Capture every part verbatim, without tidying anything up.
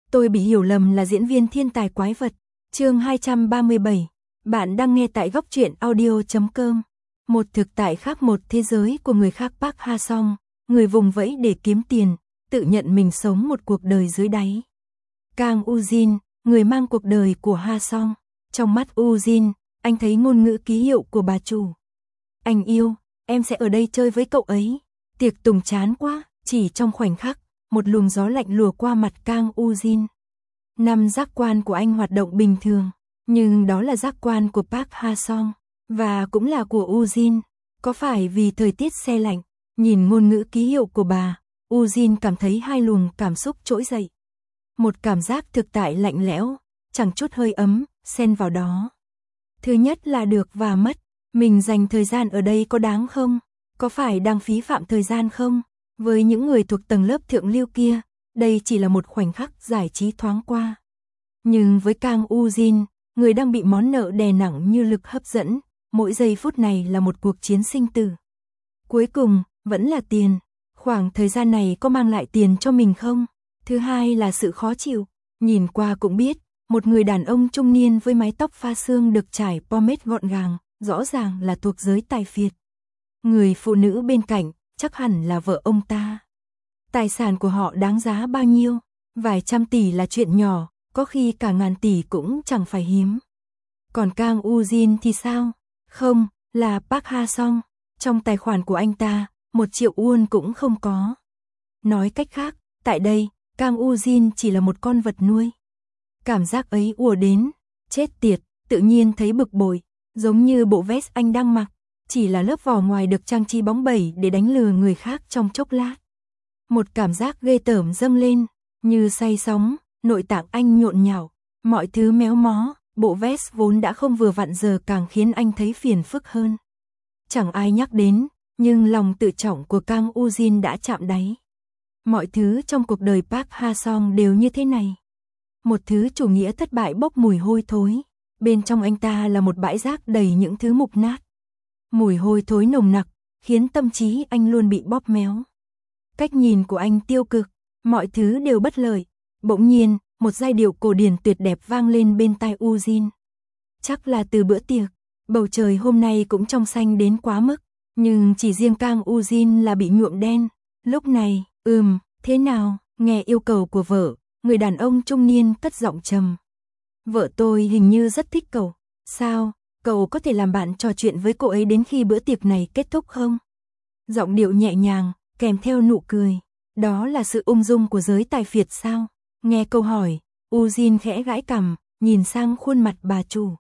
Tôi bị hiểu lầm là diễn viên thiên tài quái vật. Chương hai trăm ba mươi bảy. Bạn đang nghe tại góc truyện audio chấm com. Một thực tại khác, một thế giới của người khác. Park Ha Song, người vùng vẫy để kiếm tiền, tự nhận mình sống một cuộc đời dưới đáy. Kang Woo Jin, người mang cuộc đời của Ha Song. Trong mắt Woo Jin, anh thấy ngôn ngữ ký hiệu của bà chủ. Anh yêu, em sẽ ở đây chơi với cậu ấy. Tiệc tùng chán quá. Chỉ trong khoảnh khắc, một luồng gió lạnh lùa qua mặt Kang Woo Jin. Năm giác quan của anh hoạt động bình thường, nhưng đó là giác quan của Park Ha Song, và cũng là của Woo Jin. Có phải vì thời tiết se lạnh, nhìn ngôn ngữ ký hiệu của bà, Woo Jin cảm thấy hai luồng cảm xúc trỗi dậy. Một cảm giác thực tại lạnh lẽo, chẳng chút hơi ấm, xen vào đó. Thứ nhất là được và mất, mình dành thời gian ở đây có đáng không? Có phải đang phí phạm thời gian không? Với những người thuộc tầng lớp thượng lưu kia, đây chỉ là một khoảnh khắc giải trí thoáng qua. Nhưng với Kang Woo Jin, người đang bị món nợ đè nặng như lực hấp dẫn, mỗi giây phút này là một cuộc chiến sinh tử. Cuối cùng, vẫn là tiền. Khoảng thời gian này có mang lại tiền cho mình không? Thứ hai là sự khó chịu. Nhìn qua cũng biết, một người đàn ông trung niên với mái tóc pha sương được trải pomade gọn gàng, rõ ràng là thuộc giới tài phiệt. Người phụ nữ bên cạnh, chắc hẳn là vợ ông ta. Tài sản của họ đáng giá bao nhiêu? Vài trăm tỷ là chuyện nhỏ, có khi cả ngàn tỷ cũng chẳng phải hiếm. Còn Kang Woo Jin thì sao? Không, là Park Ha Song. Trong tài khoản của anh ta, một triệu won cũng không có. Nói cách khác, tại đây, Kang Woo Jin chỉ là một con vật nuôi. Cảm giác ấy ùa đến, chết tiệt, tự nhiên thấy bực bội, giống như bộ vest anh đang mặc, chỉ là lớp vỏ ngoài được trang trí bóng bẩy để đánh lừa người khác trong chốc lát. Một cảm giác ghê tởm dâng lên, như say sóng, nội tạng anh nhộn nhạo, mọi thứ méo mó, bộ vest vốn đã không vừa vặn giờ càng khiến anh thấy phiền phức hơn. Chẳng ai nhắc đến, nhưng lòng tự trọng của Kang Woo Jin đã chạm đáy. Mọi thứ trong cuộc đời Park Ha Song đều như thế này. Một thứ chủ nghĩa thất bại bốc mùi hôi thối, bên trong anh ta là một bãi rác đầy những thứ mục nát. Mùi hôi thối nồng nặc, khiến tâm trí anh luôn bị bóp méo. Cách nhìn của anh tiêu cực, mọi thứ đều bất lợi. Bỗng nhiên, một giai điệu cổ điển tuyệt đẹp vang lên bên tai Woo Jin. Chắc là từ bữa tiệc, bầu trời hôm nay cũng trong xanh đến quá mức, nhưng chỉ riêng Kang Woo Jin là bị nhuộm đen. Lúc này, ừm, thế nào, nghe yêu cầu của vợ, người đàn ông trung niên cất giọng trầm. Vợ tôi hình như rất thích cậu, sao, cậu có thể làm bạn trò chuyện với cô ấy đến khi bữa tiệc này kết thúc không? Giọng điệu nhẹ nhàng, kèm theo nụ cười. Đó là sự ung dung của giới tài phiệt sao? Nghe câu hỏi, Woo Jin khẽ gãi cằm, nhìn sang khuôn mặt bà chủ.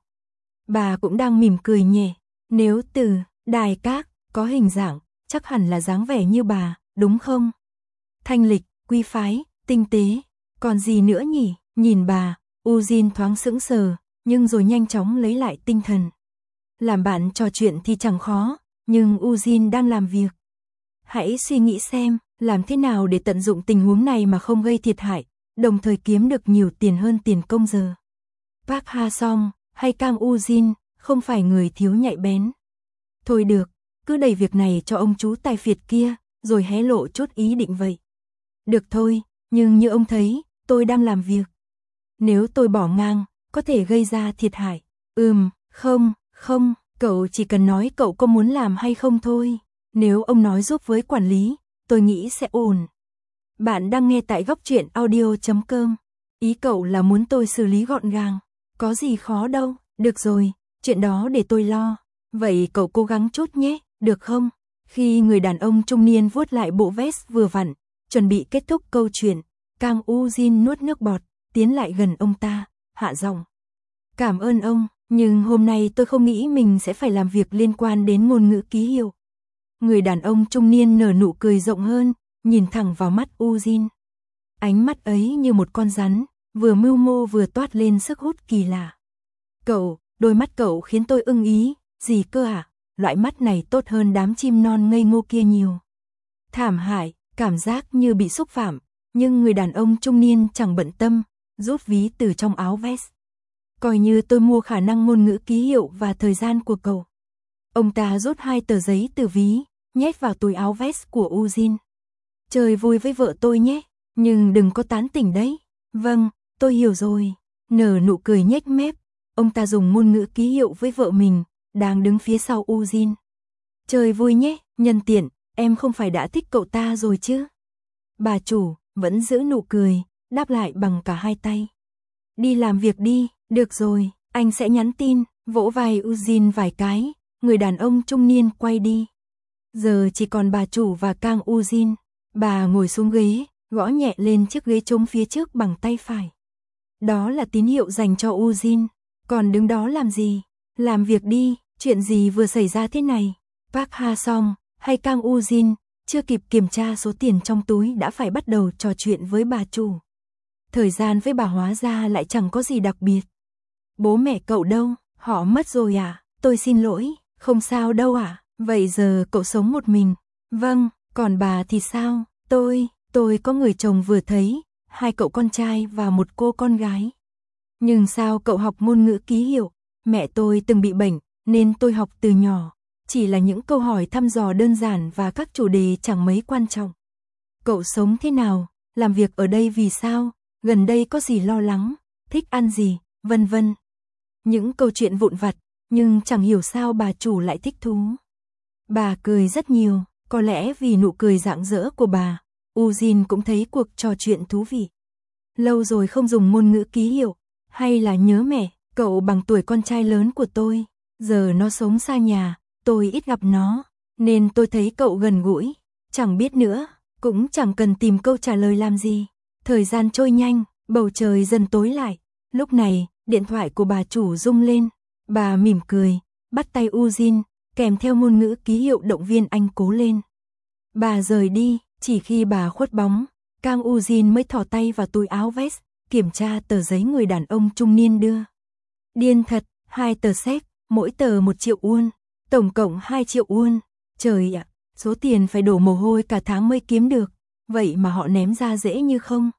Bà cũng đang mỉm cười nhẹ. Nếu từ đài các có hình dạng, chắc hẳn là dáng vẻ như bà, đúng không? Thanh lịch, quý phái, tinh tế, còn gì nữa nhỉ? Nhìn bà, Woo Jin thoáng sững sờ, nhưng rồi nhanh chóng lấy lại tinh thần. Làm bạn trò chuyện thì chẳng khó, nhưng Woo Jin đang làm việc. Hãy suy nghĩ xem, làm thế nào để tận dụng tình huống này mà không gây thiệt hại, đồng thời kiếm được nhiều tiền hơn tiền công giờ. Park Ha Song hay Kang Woo Jin không phải người thiếu nhạy bén. Thôi được, cứ đẩy việc này cho ông chú tài phiệt kia, rồi hé lộ chút ý định vậy. Được thôi, nhưng như ông thấy, tôi đang làm việc. Nếu tôi bỏ ngang, có thể gây ra thiệt hại. Ừm, không, không, cậu chỉ cần nói cậu có muốn làm hay không thôi. Nếu ông nói giúp với quản lý, tôi nghĩ sẽ ổn. Bạn đang nghe tại góc truyện audio chấm com. Ý cậu là muốn tôi xử lý gọn gàng. Có gì khó đâu, được rồi, chuyện đó để tôi lo. Vậy cậu cố gắng chút nhé, được không? Khi người đàn ông trung niên vuốt lại bộ vest vừa vặn, chuẩn bị kết thúc câu chuyện, Kang Woo Jin nuốt nước bọt, tiến lại gần ông ta, hạ giọng. Cảm ơn ông, nhưng hôm nay tôi không nghĩ mình sẽ phải làm việc liên quan đến ngôn ngữ ký hiệu. Người đàn ông trung niên nở nụ cười rộng hơn, nhìn thẳng vào mắt Woo Jin. Ánh mắt ấy như một con rắn, vừa mưu mô vừa toát lên sức hút kỳ lạ. Cậu, đôi mắt cậu khiến tôi ưng ý, gì cơ à? Loại mắt này tốt hơn đám chim non ngây ngô kia nhiều. Thảm hại, cảm giác như bị xúc phạm, nhưng người đàn ông trung niên chẳng bận tâm, rút ví từ trong áo vest. Coi như tôi mua khả năng ngôn ngữ ký hiệu và thời gian của cậu. Ông ta rút hai tờ giấy từ ví, nhét vào túi áo vest của Woo Jin. Chơi vui với vợ tôi nhé, nhưng đừng có tán tỉnh đấy. Vâng, tôi hiểu rồi. Nở nụ cười nhếch mép, ông ta dùng ngôn ngữ ký hiệu với vợ mình, đang đứng phía sau Ujin. Chơi vui nhé, nhân tiện, em không phải đã thích cậu ta rồi chứ? Bà chủ vẫn giữ nụ cười, đáp lại bằng cả hai tay. Đi làm việc đi, được rồi, anh sẽ nhắn tin, vỗ vai Ujin vài cái, người đàn ông trung niên quay đi. Giờ chỉ còn bà chủ và Kang Ujin. Bà ngồi xuống ghế, gõ nhẹ lên chiếc ghế trống phía trước bằng tay phải. Đó là tín hiệu dành cho Ujin. Còn đứng đó làm gì? Làm việc đi, chuyện gì vừa xảy ra thế này? Park Ha-song hay Kang Ujin chưa kịp kiểm tra số tiền trong túi đã phải bắt đầu trò chuyện với bà chủ. Thời gian với bà hóa ra lại chẳng có gì đặc biệt. Bố mẹ cậu đâu? Họ mất rồi à? Tôi xin lỗi, không sao đâu ạ. À? Vậy giờ cậu sống một mình? Vâng, còn bà thì sao? Tôi, tôi có người chồng vừa thấy, hai cậu con trai và một cô con gái. Nhưng sao cậu học ngôn ngữ ký hiệu? Mẹ tôi từng bị bệnh, nên tôi học từ nhỏ. Chỉ là những câu hỏi thăm dò đơn giản và các chủ đề chẳng mấy quan trọng. Cậu sống thế nào? Làm việc ở đây vì sao? Gần đây có gì lo lắng? Thích ăn gì? Vân vân. Những câu chuyện vụn vặt, nhưng chẳng hiểu sao bà chủ lại thích thú. Bà cười rất nhiều, có lẽ vì nụ cười rạng rỡ của bà, Ujin cũng thấy cuộc trò chuyện thú vị. Lâu rồi không dùng ngôn ngữ ký hiệu, hay là nhớ mẹ, cậu bằng tuổi con trai lớn của tôi, giờ nó sống xa nhà, tôi ít gặp nó, nên tôi thấy cậu gần gũi, chẳng biết nữa, cũng chẳng cần tìm câu trả lời làm gì. Thời gian trôi nhanh, bầu trời dần tối lại, lúc này, điện thoại của bà chủ rung lên, bà mỉm cười, bắt tay Ujin, kèm theo ngôn ngữ ký hiệu động viên anh cố lên. Bà rời đi, chỉ khi bà khuất bóng, Kang Ujin mới thò tay vào túi áo vest, kiểm tra tờ giấy người đàn ông trung niên đưa. Điên thật, hai tờ séc, mỗi tờ một triệu won, tổng cộng hai triệu won. Trời ạ, số tiền phải đổ mồ hôi cả tháng mới kiếm được, vậy mà họ ném ra dễ như không.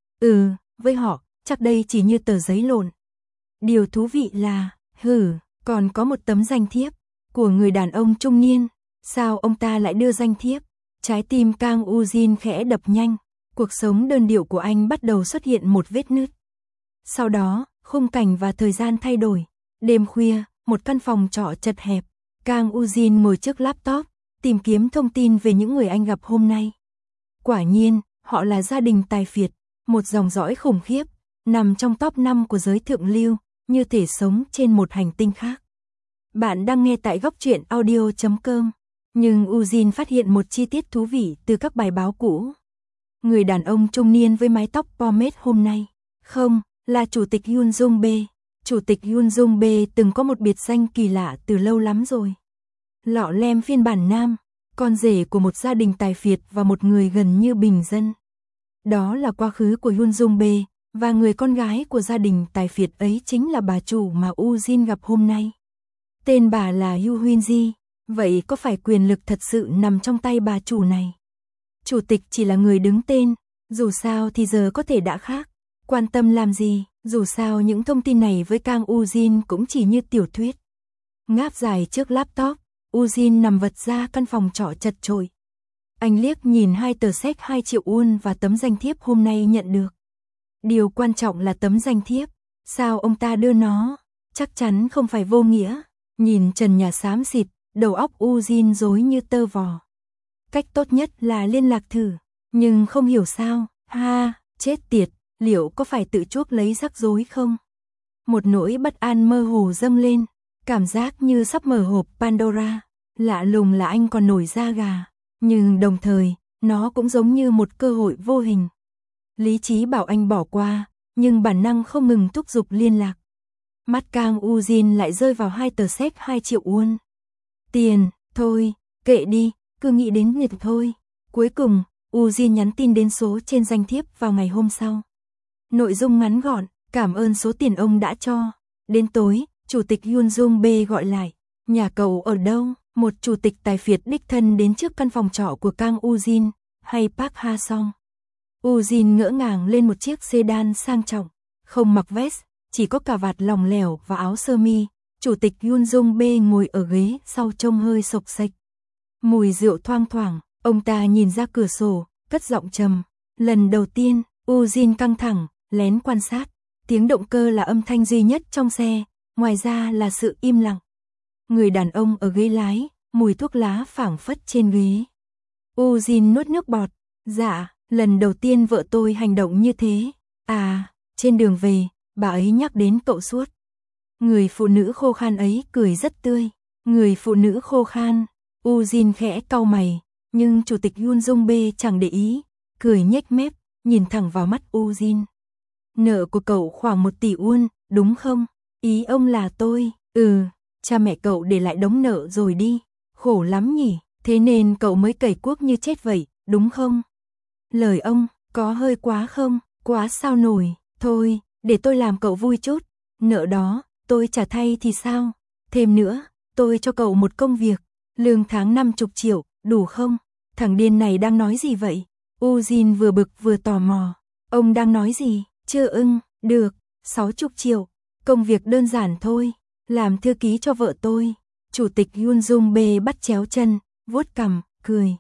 Ừ, với họ, chắc đây chỉ như tờ giấy lộn. Điều thú vị là, hử, còn có một tấm danh thiếp của người đàn ông trung niên. Sao ông ta lại đưa danh thiếp? Trái tim Kang Ujin khẽ đập nhanh, cuộc sống đơn điệu của anh bắt đầu xuất hiện một vết nứt. Sau đó, khung cảnh và thời gian thay đổi. Đêm khuya, một căn phòng trọ chật hẹp, Kang Ujin ngồi trước laptop, tìm kiếm thông tin về những người anh gặp hôm nay. Quả nhiên, họ là gia đình tài phiệt, một dòng dõi khủng khiếp, nằm trong top năm của giới thượng lưu, như thể sống trên một hành tinh khác. Bạn đang nghe tại góc truyện audio chấm com. Nhưng Ujin phát hiện một chi tiết thú vị từ các bài báo cũ. Người đàn ông trung niên với mái tóc pomade hôm nay, không, là Chủ tịch Yoon Jung Bae. Chủ tịch Yoon Jung Bae từng có một biệt danh kỳ lạ từ lâu lắm rồi. Lọ lem phiên bản nam, con rể của một gia đình tài phiệt và một người gần như bình dân. Đó là quá khứ của Yoon Jung Bae, và người con gái của gia đình tài phiệt ấy chính là bà chủ mà Ujin gặp hôm nay. Tên bà là Yoo Hyun-ji. Vậy có phải quyền lực thật sự nằm trong tay bà chủ này? Chủ tịch chỉ là người đứng tên, dù sao thì giờ có thể đã khác. Quan tâm làm gì, dù sao những thông tin này với Kang Ujin cũng chỉ như tiểu thuyết. Ngáp dài trước laptop, Ujin nằm vật ra căn phòng trọ chật chội. Anh liếc nhìn hai tờ séc hai triệu won và tấm danh thiếp hôm nay nhận được. Điều quan trọng là tấm danh thiếp, sao ông ta đưa nó? Chắc chắn không phải vô nghĩa. Nhìn trần nhà xám xịt, đầu óc Ujin rối như tơ vò. Cách tốt nhất là liên lạc thử, nhưng không hiểu sao, ha, chết tiệt, liệu có phải tự chuốc lấy rắc rối không? Một nỗi bất an mơ hồ dâng lên, cảm giác như sắp mở hộp Pandora, lạ lùng là anh còn nổi da gà, nhưng đồng thời, nó cũng giống như một cơ hội vô hình. Lý trí bảo anh bỏ qua, nhưng bản năng không ngừng thúc giục liên lạc. Mắt Kang Ujin lại rơi vào hai tờ séc hai triệu won. Tiền, thôi, kệ đi, cứ nghĩ đến việc thôi. Cuối cùng, Ujin nhắn tin đến số trên danh thiếp vào ngày hôm sau. Nội dung ngắn gọn, cảm ơn số tiền ông đã cho. Đến tối, Chủ tịch Yoon Jung Bae gọi lại. Nhà cậu ở đâu? Một chủ tịch tài phiệt đích thân đến trước căn phòng trọ của Kang Ujin, hay Park Ha-song. Ujin ngỡ ngàng lên một chiếc sedan sang trọng, không mặc vest, chỉ có cà vạt lỏng lẻo và áo sơ mi. Chủ tịch Yoon Jung Bae ngồi ở ghế sau trông hơi xộc xệch. Mùi rượu thoang thoảng, ông ta nhìn ra cửa sổ, cất giọng trầm. Lần đầu tiên, Ujin căng thẳng, lén quan sát. Tiếng động cơ là âm thanh duy nhất trong xe, ngoài ra là sự im lặng. Người đàn ông ở ghế lái, mùi thuốc lá phảng phất trên ghế. Eugene nuốt nước bọt. Dạ, lần đầu tiên vợ tôi hành động như thế. À, trên đường về, bà ấy nhắc đến cậu suốt. Người phụ nữ khô khan ấy cười rất tươi. Người phụ nữ khô khan. Eugene khẽ cau mày, nhưng chủ tịch Yoon Jong B chẳng để ý, cười nhếch mép, nhìn thẳng vào mắt Eugene. Nợ của cậu khoảng một tỷ won, đúng không? Ý ông là tôi. Ừ, cha mẹ cậu để lại đống nợ rồi đi. Khổ lắm nhỉ, thế nên cậu mới cày cuốc như chết vậy, đúng không? Lời ông, có hơi quá không? Quá sao nổi, thôi, để tôi làm cậu vui chút. Nợ đó, tôi trả thay thì sao? Thêm nữa, tôi cho cậu một công việc, lương tháng năm mươi triệu, đủ không? Thằng điên này đang nói gì vậy? Eugene vừa bực vừa tò mò. Ông đang nói gì? Chưa ưng, được, sáu mươi triệu. Công việc đơn giản thôi, làm thư ký cho vợ tôi. Chủ tịch Yoon Jong B bắt chéo chân, vuốt cằm, cười.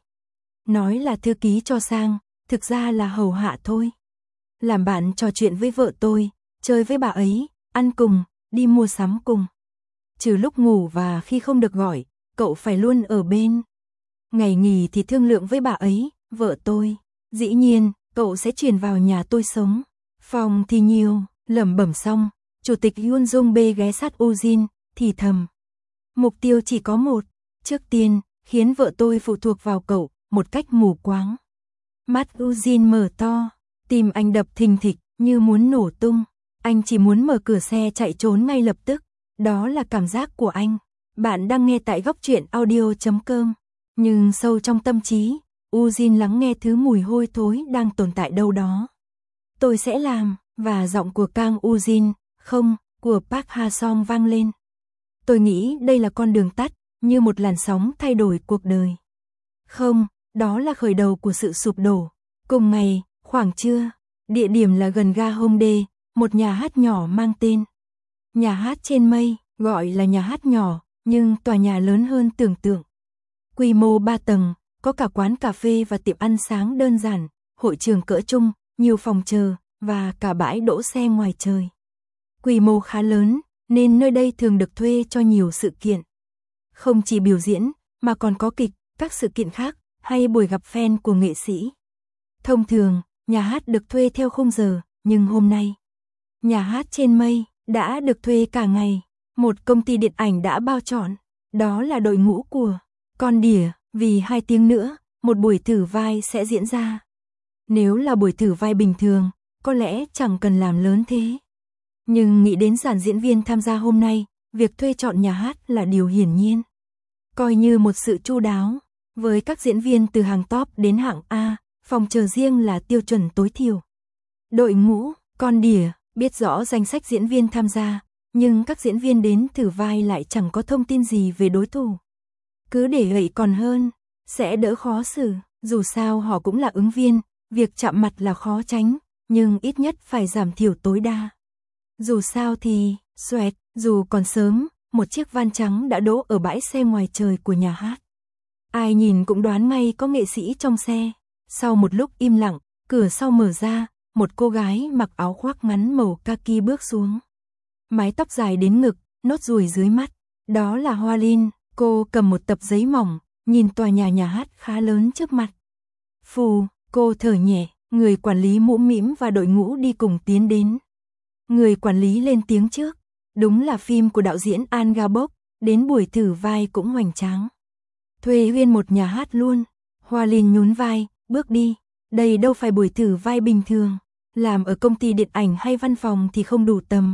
Nói là thư ký cho sang, thực ra là hầu hạ thôi. Làm bạn trò chuyện với vợ tôi, chơi với bà ấy, ăn cùng, đi mua sắm cùng. Trừ lúc ngủ và khi không được gọi, cậu phải luôn ở bên. Ngày nghỉ thì thương lượng với bà ấy, vợ tôi. Dĩ nhiên, cậu sẽ chuyển vào nhà tôi sống. Phòng thì nhiều, lẩm bẩm xong, chủ tịch Yoon Jong B ghé sát Eugene, thì thầm. Mục tiêu chỉ có một, trước tiên, khiến vợ tôi phụ thuộc vào cậu, một cách mù quáng. Mắt Eugene mở to, tim anh đập thình thịch, như muốn nổ tung. Anh chỉ muốn mở cửa xe chạy trốn ngay lập tức, đó là cảm giác của anh. Bạn đang nghe tại góc truyện audio chấm com. Nhưng sâu trong tâm trí, Eugene lắng nghe thứ mùi hôi thối đang tồn tại đâu đó. Tôi sẽ làm, và giọng của Kang Eugene, không, của Park Ha-song vang lên. Tôi nghĩ đây là con đường tắt, như một làn sóng thay đổi cuộc đời. Không, đó là khởi đầu của sự sụp đổ. Cùng ngày, khoảng trưa, địa điểm là gần ga Hongdae, một nhà hát nhỏ mang tên. Nhà hát trên mây, gọi là nhà hát nhỏ, nhưng tòa nhà lớn hơn tưởng tượng. Quy mô ba tầng, có cả quán cà phê và tiệm ăn sáng đơn giản, hội trường cỡ trung, nhiều phòng chờ, và cả bãi đỗ xe ngoài trời. Quy mô khá lớn, nên nơi đây thường được thuê cho nhiều sự kiện. Không chỉ biểu diễn, mà còn có kịch, các sự kiện khác, hay buổi gặp fan của nghệ sĩ. Thông thường, nhà hát được thuê theo khung giờ, nhưng hôm nay, nhà hát trên mây đã được thuê cả ngày. Một công ty điện ảnh đã bao trọn, đó là đội ngũ của Con Đỉa, vì hai tiếng nữa, một buổi thử vai sẽ diễn ra. Nếu là buổi thử vai bình thường, có lẽ chẳng cần làm lớn thế. Nhưng nghĩ đến dàn diễn viên tham gia hôm nay, việc thuê chọn nhà hát là điều hiển nhiên. Coi như một sự chu đáo, với các diễn viên từ hàng top đến hạng A, phòng chờ riêng là tiêu chuẩn tối thiểu. Đội ngũ, Con Đỉa, biết rõ danh sách diễn viên tham gia, nhưng các diễn viên đến thử vai lại chẳng có thông tin gì về đối thủ. Cứ để vậy còn hơn, sẽ đỡ khó xử, dù sao họ cũng là ứng viên, việc chạm mặt là khó tránh, nhưng ít nhất phải giảm thiểu tối đa. Dù sao thì, xoẹt, dù còn sớm, một chiếc van trắng đã đỗ ở bãi xe ngoài trời của nhà hát. Ai nhìn cũng đoán ngay có nghệ sĩ trong xe. Sau một lúc im lặng, cửa sau mở ra, một cô gái mặc áo khoác ngắn màu kaki bước xuống. Mái tóc dài đến ngực, nốt ruồi dưới mắt. Đó là Hoa Linh, cô cầm một tập giấy mỏng, nhìn tòa nhà nhà hát khá lớn trước mặt. Phù, cô thở nhẹ, người quản lý mũm mĩm và đội ngũ đi cùng tiến đến. Người quản lý lên tiếng trước, đúng là phim của đạo diễn An Ga-bok, đến buổi thử vai cũng hoành tráng. Thuê nguyên một nhà hát luôn. Hoa Linh nhún vai, bước đi, đây đâu phải buổi thử vai bình thường, làm ở công ty điện ảnh hay văn phòng thì không đủ tầm.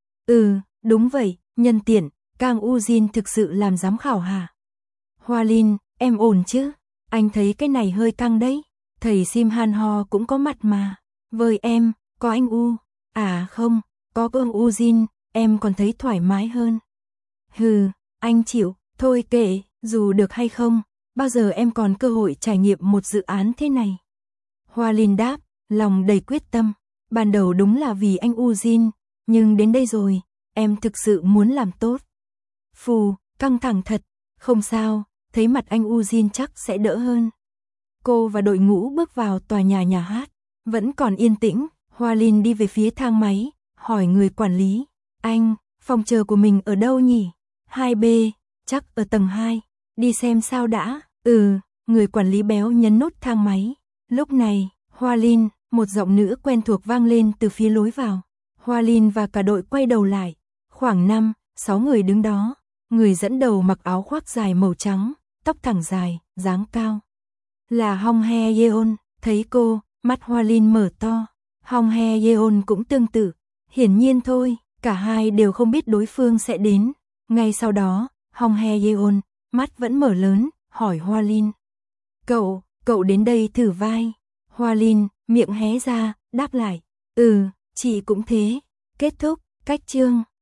Ừ, đúng vậy, nhân tiện, Kang Eugene thực sự làm giám khảo hả? Hoa Linh, em ổn chứ? Anh thấy cái này hơi căng đấy. Thầy Sim Han Ho cũng có mặt mà. Với em, có anh U. À không, có ông Eugene, em còn thấy thoải mái hơn. Hừ, anh chịu, thôi kệ, dù được hay không, bao giờ em còn cơ hội trải nghiệm một dự án thế này. Hoa Linh đáp, lòng đầy quyết tâm. Ban đầu đúng là vì anh Eugene, nhưng đến đây rồi, em thực sự muốn làm tốt. Phù, căng thẳng thật, không sao, thấy mặt anh Eugene chắc sẽ đỡ hơn. Cô và đội ngũ bước vào tòa nhà nhà hát, vẫn còn yên tĩnh, Hoa Linh đi về phía thang máy, hỏi người quản lý, anh, phòng chờ của mình ở đâu nhỉ? hai B, chắc ở tầng hai, đi xem sao đã. Ừ, người quản lý béo nhấn nút thang máy. Lúc này, Hoa Linh, một giọng nữ quen thuộc vang lên từ phía lối vào. Hoa Linh và cả đội quay đầu lại, khoảng năm, sáu người đứng đó. Người dẫn đầu mặc áo khoác dài màu trắng, tóc thẳng dài, dáng cao. Là Hong Hye Yeon, thấy cô, mắt Hoa Linh mở to. Hong Hye Yeon cũng tương tự, hiển nhiên thôi, cả hai đều không biết đối phương sẽ đến. Ngay sau đó, Hong Hye Yeon, mắt vẫn mở lớn, hỏi Hoa Linh. Cậu, cậu đến đây thử vai. Hoa Linh, miệng hé ra, đáp lại. Ừ, chị cũng thế. Kết thúc, cách chương.